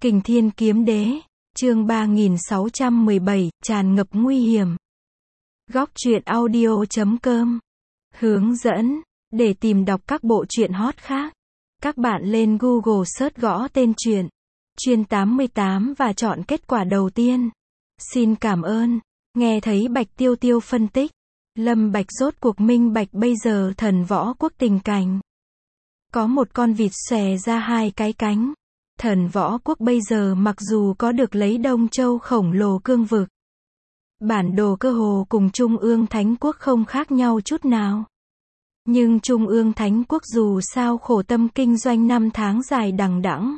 Kình Thiên Kiếm Đế, chương 3617, tràn ngập nguy hiểm. Góc truyện audio.com hướng dẫn, để tìm đọc các bộ truyện hot khác. Các bạn lên Google search gõ tên truyện Chuyên 88 và chọn kết quả đầu tiên. Xin cảm ơn. Nghe thấy Bạch Tiêu Tiêu phân tích, Lâm Bạch rốt cuộc minh bạch bây giờ thần võ quốc tình cảnh. Có một con vịt xòe ra hai cái cánh. Thần võ quốc bây giờ mặc dù có được lấy Đông Châu khổng lồ cương vực, bản đồ cơ hồ cùng Trung ương Thánh quốc không khác nhau chút nào. Nhưng Trung ương Thánh quốc dù sao khổ tâm kinh doanh 5 tháng dài đằng đẵng,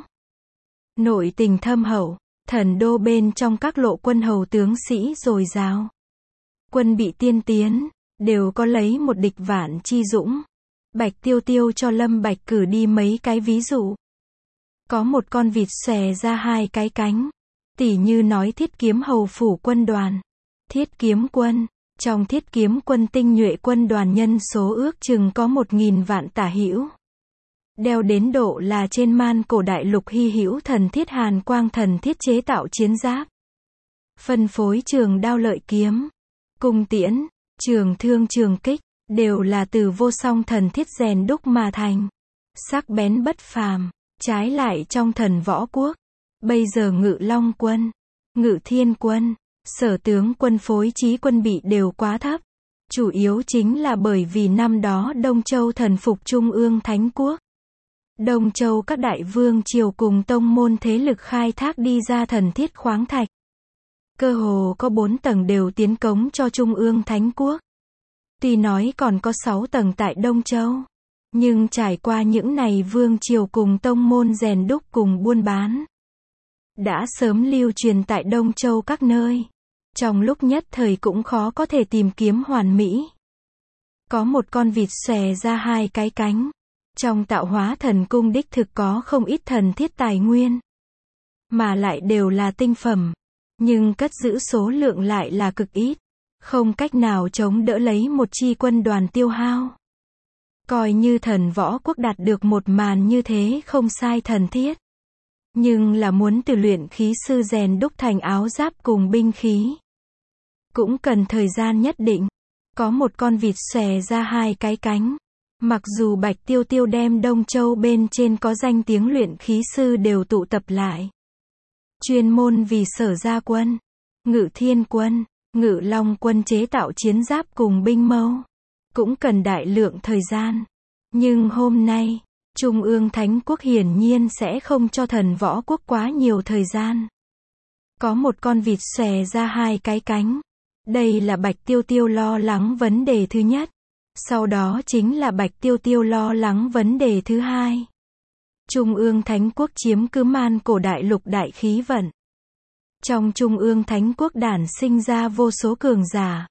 nội tình thâm hậu, thần đô bên trong các lộ quân hầu tướng sĩ dồi dào, quân bị tiên tiến, đều có lấy một địch vạn chi dũng. Bạch Tiêu Tiêu cho Lâm Bạch cử đi mấy cái ví dụ. Có một con vịt xòe ra hai cái cánh, tỉ như nói Thiết Kiếm hầu phủ quân đoàn, Thiết Kiếm quân. Trong Thiết Kiếm quân tinh nhuệ quân đoàn nhân số ước chừng có 1.000 vạn tả hữu. Đeo đến độ là trên man cổ đại lục hy hữu thần thiết hàn quang thần thiết chế tạo chiến giáp. Phân phối trường đao lợi kiếm, cung tiễn, trường thương trường kích, đều là từ vô song thần thiết rèn đúc mà thành. Sắc bén bất phàm. Trái lại trong thần võ quốc, bây giờ Ngự Long quân, Ngự Thiên quân, Sở tướng quân phối trí quân bị đều quá thấp. Chủ yếu chính là bởi vì năm đó Đông Châu thần phục Trung ương Thánh quốc. Đông Châu các đại vương triều cùng tông môn thế lực khai thác đi ra thần thiết khoáng thạch. Cơ hồ có 4 tầng đều tiến cống cho Trung ương Thánh quốc. Tuy nói còn có 6 tầng tại Đông Châu, nhưng trải qua những này vương triều cùng tông môn rèn đúc cùng buôn bán, đã sớm lưu truyền tại Đông Châu các nơi. Trong lúc nhất thời cũng khó có thể tìm kiếm hoàn mỹ. Có một con vịt xòe ra hai cái cánh. Trong tạo hóa thần cung đích thực có không ít thần thiết tài nguyên, mà lại đều là tinh phẩm, nhưng cất giữ số lượng lại là cực ít, không cách nào chống đỡ lấy một chi quân đoàn tiêu hao. Coi như thần võ quốc đạt được một màn như thế không sai thần thiết, nhưng là muốn từ luyện khí sư rèn đúc thành áo giáp cùng binh khí, cũng cần thời gian nhất định. Có một con vịt xòe ra hai cái cánh. Mặc dù Bạch Tiêu Tiêu đem Đông Châu bên trên có danh tiếng luyện khí sư đều tụ tập lại, chuyên môn vì Sở Gia quân, Ngự Thiên quân, Ngự Long quân chế tạo chiến giáp cùng binh mâu, cũng cần đại lượng thời gian. Nhưng hôm nay, Trung ương Thánh quốc hiển nhiên sẽ không cho thần võ quốc quá nhiều thời gian. Có một con vịt xòe ra hai cái cánh. Đây là Bạch Tiêu Tiêu lo lắng vấn đề thứ nhất. Sau đó chính là Bạch Tiêu Tiêu lo lắng vấn đề thứ hai. Trung ương Thánh quốc chiếm cứ man cổ đại lục đại khí vận. Trong Trung ương Thánh quốc đản sinh ra vô số cường giả.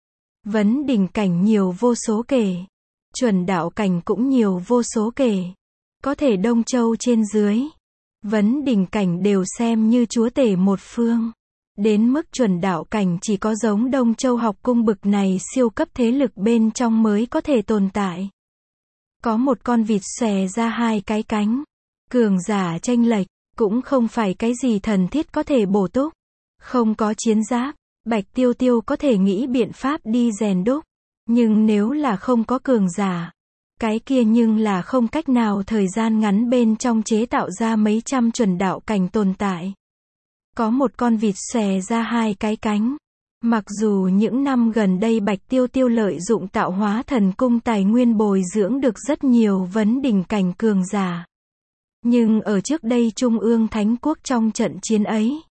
Vấn đỉnh cảnh nhiều vô số kể. Chuẩn đạo cảnh cũng nhiều vô số kể. Có thể Đông Châu trên dưới, vấn đỉnh cảnh đều xem như chúa tể một phương. Đến mức chuẩn đạo cảnh chỉ có giống Đông Châu học cung bực này siêu cấp thế lực bên trong mới có thể tồn tại. Có một con vịt xòe ra hai cái cánh. Cường giả chênh lệch, cũng không phải cái gì thần thiết có thể bổ túc. Không có chiến giáp, Bạch Tiêu Tiêu có thể nghĩ biện pháp đi rèn đúc. Nhưng nếu là không có cường giả, cái kia nhưng là không cách nào thời gian ngắn bên trong chế tạo ra mấy trăm chuẩn đạo cảnh tồn tại. Có một con vịt xòe ra hai cái cánh. Mặc dù những năm gần đây Bạch Tiêu Tiêu lợi dụng tạo hóa thần cung tài nguyên bồi dưỡng được rất nhiều vấn đỉnh cảnh cường giả. Nhưng ở trước đây Trung ương Thánh quốc trong trận chiến ấy,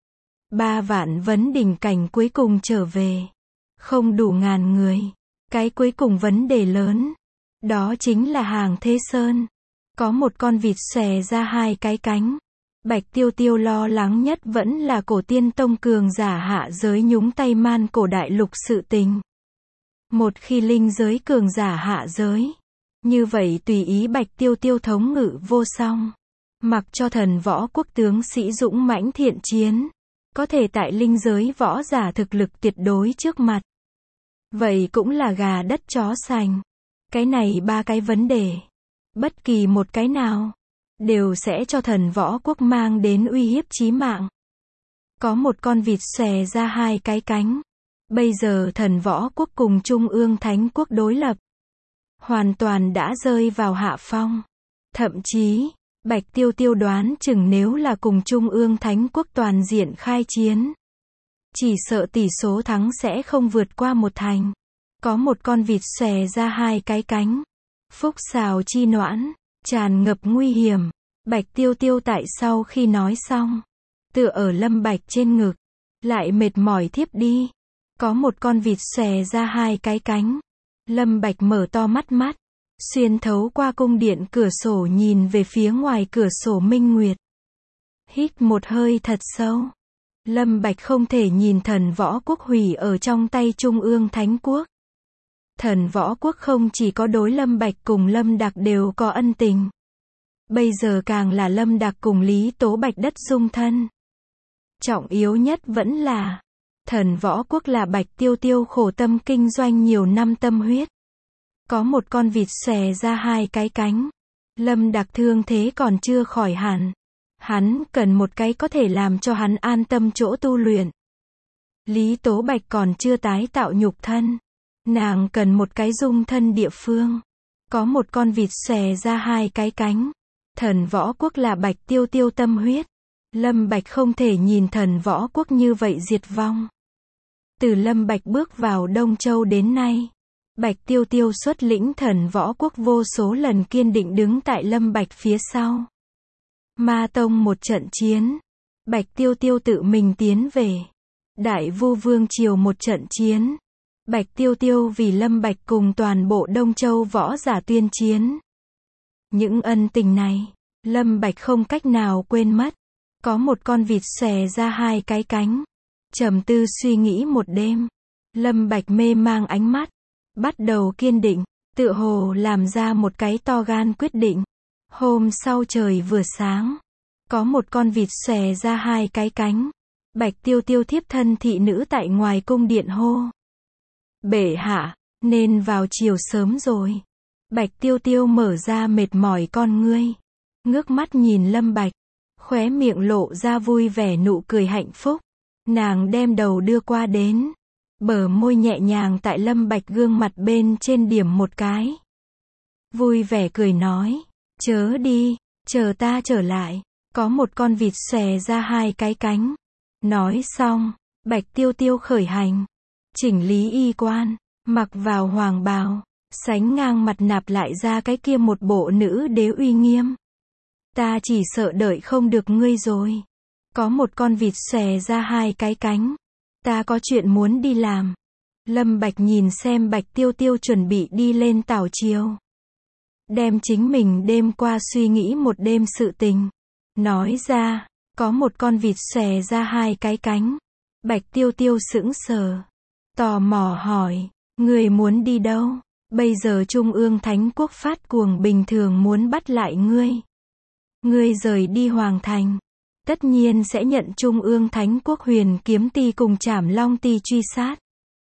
3 vạn vấn đỉnh cảnh cuối cùng trở về. Không đủ ngàn người. Cái cuối cùng vấn đề lớn, đó chính là Hàng Thế Sơn. Có một con vịt xòe ra hai cái cánh. Bạch Tiêu Tiêu lo lắng nhất vẫn là cổ tiên tông cường giả hạ giới nhúng tay man cổ đại lục sự tình. Một khi linh giới cường giả hạ giới, như vậy tùy ý Bạch Tiêu Tiêu thống ngự vô song, mặc cho thần võ quốc tướng sĩ dũng mãnh thiện chiến, có thể tại linh giới võ giả thực lực tuyệt đối trước mặt. Vậy cũng là gà đất chó sành. Cái này 3 cái vấn đề, bất kỳ một cái nào, đều sẽ cho thần võ quốc mang đến uy hiếp chí mạng. Có một con vịt xòe ra hai cái cánh. Bây giờ thần võ quốc cùng Trung ương Thánh quốc đối lập. Hoàn toàn đã rơi vào hạ phong. Thậm chí, Bạch Tiêu Tiêu đoán chừng nếu là cùng Trung ương Thánh quốc toàn diện khai chiến. Chỉ sợ tỷ số thắng sẽ không vượt qua 1 thành. Có một con vịt xòe ra hai cái cánh. Phúc xào chi noãn, tràn ngập nguy hiểm. Bạch Tiêu Tiêu tại sau khi nói xong, tựa ở Lâm Bạch trên ngực, lại mệt mỏi thiếp đi. Có một con vịt xòe ra hai cái cánh. Lâm Bạch mở to mắt, xuyên thấu qua cung điện cửa sổ nhìn về phía ngoài cửa sổ minh nguyệt. Hít một hơi thật sâu. Lâm Bạch không thể nhìn thần võ quốc hủy ở trong tay Trung ương Thánh quốc. Thần võ quốc không chỉ có đối Lâm Bạch cùng Lâm Đạc đều có ân tình. Bây giờ càng là Lâm Đạc cùng Lý Tố Bạch đất dung thân. Trọng yếu nhất vẫn là, thần võ quốc là Bạch Tiêu Tiêu khổ tâm kinh doanh nhiều năm tâm huyết. Có một con vịt xòe ra hai cái cánh. Lâm Đạc thương thế còn chưa khỏi hẳn. Hắn cần một cái có thể làm cho hắn an tâm chỗ tu luyện. Lý Tố Bạch còn chưa tái tạo nhục thân. Nàng cần một cái dung thân địa phương. Có một con vịt xòe ra hai cái cánh. Thần võ quốc là Bạch Tiêu Tiêu tâm huyết. Lâm Bạch không thể nhìn thần võ quốc như vậy diệt vong. Từ Lâm Bạch bước vào Đông Châu đến nay, Bạch Tiêu Tiêu xuất lĩnh thần võ quốc vô số lần kiên định đứng tại Lâm Bạch phía sau. Ma Tông một trận chiến, Bạch Tiêu Tiêu tự mình tiến về. Đại Vu Vương Triều một trận chiến, Bạch Tiêu Tiêu vì Lâm Bạch cùng toàn bộ Đông Châu võ giả tuyên chiến. Những ân tình này, Lâm Bạch không cách nào quên mất. Có một con vịt xòe ra hai cái cánh. Trầm tư suy nghĩ một đêm, Lâm Bạch mê mang ánh mắt, bắt đầu kiên định, tựa hồ làm ra một cái to gan quyết định. Hôm sau trời vừa sáng, có một con vịt xòe ra hai cái cánh. Bạch Tiêu Tiêu thiếp thân thị nữ tại ngoài cung điện hô: "Bệ hạ, nên vào chiều sớm rồi." Bạch Tiêu Tiêu mở ra mệt mỏi con ngươi, ngước mắt nhìn Lâm Bạch, khóe miệng lộ ra vui vẻ nụ cười hạnh phúc. Nàng đem đầu đưa qua đến, bờ môi nhẹ nhàng tại Lâm Bạch gương mặt bên trên điểm một cái. Vui vẻ cười nói: "Chớ đi, chờ ta trở lại." Có một con vịt xòe ra hai cái cánh. Nói xong, Bạch Tiêu Tiêu khởi hành, chỉnh lý y quan, mặc vào hoàng bào, sánh ngang mặt nạp lại ra cái kia một bộ nữ đế uy nghiêm. "Ta chỉ sợ đợi không được ngươi rồi." Có một con vịt xòe ra hai cái cánh. "Ta có chuyện muốn đi làm." Lâm Bạch nhìn xem Bạch Tiêu Tiêu chuẩn bị đi lên tảo triều, đem chính mình đêm qua suy nghĩ một đêm sự tình nói ra. Có một con vịt xòe ra hai cái cánh. Bạch Tiêu Tiêu sững sờ, tò mò hỏi: "Ngươi muốn đi đâu? Bây giờ Trung ương Thánh quốc phát cuồng bình thường muốn bắt lại ngươi. Ngươi rời đi hoàng thành, tất nhiên sẽ nhận Trung ương Thánh quốc Huyền Kiếm Ti cùng Trảm Long Ti truy sát.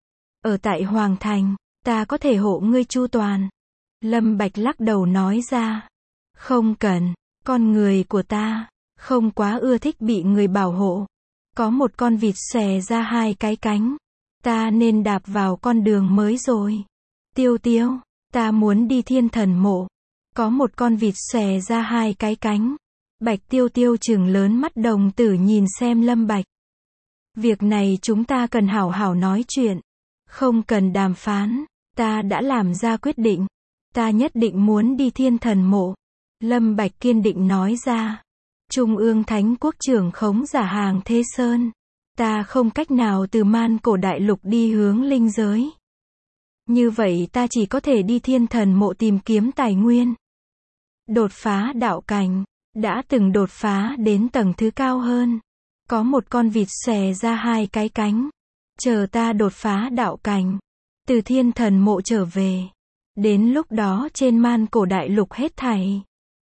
Ở tại hoàng thành, ta có thể hộ ngươi chu toàn." Lâm Bạch lắc đầu nói ra: "Không cần, con người của ta không quá ưa thích bị người bảo hộ." Có một con vịt xòe ra hai cái cánh. "Ta nên đạp vào con đường mới rồi. Tiêu Tiêu, ta muốn đi Thiên Thần mộ." Có một con vịt xòe ra hai cái cánh. Bạch Tiêu Tiêu trừng lớn mắt đồng tử nhìn xem Lâm Bạch. "Việc này chúng ta cần hảo hảo nói chuyện. Không cần đàm phán, ta đã làm ra quyết định. Ta nhất định muốn đi Thiên Thần mộ." Lâm Bạch kiên định nói ra. "Trung ương Thánh quốc trưởng khống giả hàng Thế Sơn. Ta không cách nào từ Man Cổ Đại Lục đi hướng linh giới. Như vậy ta chỉ có thể đi Thiên Thần mộ tìm kiếm tài nguyên. Đột phá đạo cảnh, đã từng đột phá đến tầng thứ cao hơn." Có một con vịt xòe ra hai cái cánh. "Chờ ta đột phá đạo cảnh, từ Thiên Thần mộ trở về. Đến lúc đó trên Man Cổ Đại Lục hết thảy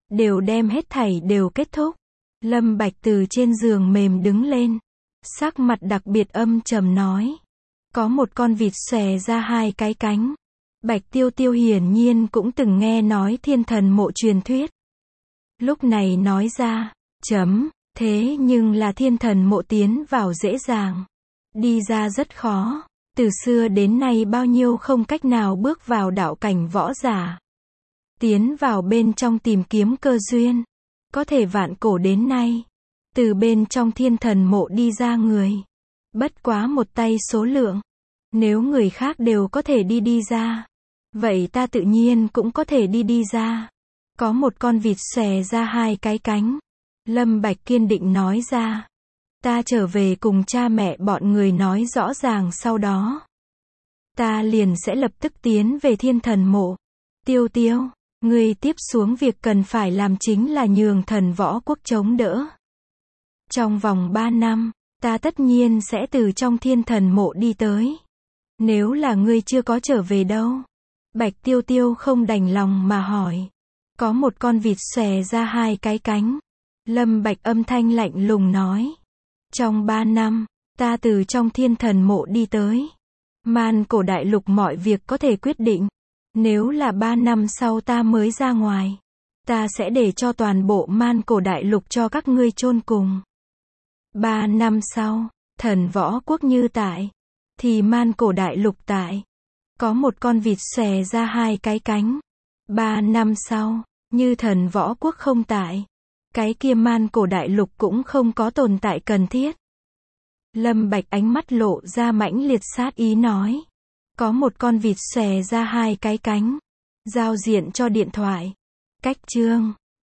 đều kết thúc." Lâm Bạch từ trên giường mềm đứng lên, sắc mặt đặc biệt âm trầm nói. Có một con vịt xòe ra hai cái cánh. Bạch Tiêu Tiêu hiển nhiên cũng từng nghe nói Thiên Thần mộ truyền thuyết. Lúc này nói ra, thế nhưng là thiên thần mộ tiến vào dễ dàng, đi ra rất khó. Từ xưa đến nay bao nhiêu không cách nào bước vào đạo cảnh võ giả. Tiến vào bên trong tìm kiếm cơ duyên. Có thể vạn cổ đến nay. Từ bên trong thiên thần mộ đi ra người. Bất quá một tay số lượng. Nếu người khác đều có thể đi ra. Vậy ta tự nhiên cũng có thể đi ra. Có một con vịt xòe ra hai cái cánh. Lâm Bạch kiên định nói ra. Ta trở về cùng cha mẹ bọn người nói rõ ràng sau đó. Ta liền sẽ lập tức tiến về thiên thần mộ. Tiêu Tiêu, ngươi tiếp xuống việc cần phải làm chính là nhường thần võ quốc chống đỡ. Trong vòng 3 năm, ta tất nhiên sẽ từ trong thiên thần mộ đi tới. Nếu là ngươi chưa có trở về đâu? Bạch Tiêu Tiêu không đành lòng mà hỏi. Có một con vịt xòe ra hai cái cánh. Lâm Bạch âm thanh lạnh lùng nói. Trong 3 năm, ta từ trong thiên thần mộ đi tới. Man cổ đại lục mọi việc có thể quyết định. Nếu là 3 năm sau ta mới ra ngoài, ta sẽ để cho toàn bộ man cổ đại lục cho các ngươi chôn cùng. 3 năm sau, thần võ quốc như tại, thì man cổ đại lục tại. Có một con vịt xòe ra hai cái cánh. 3 năm sau, như thần võ quốc không tại, cái kia man cổ đại lục cũng không có tồn tại cần thiết. Lâm Bạch ánh mắt lộ ra mãnh liệt sát ý nói. Có một con vịt xòe ra hai cái cánh. Giao diện cho điện thoại. Cách chương.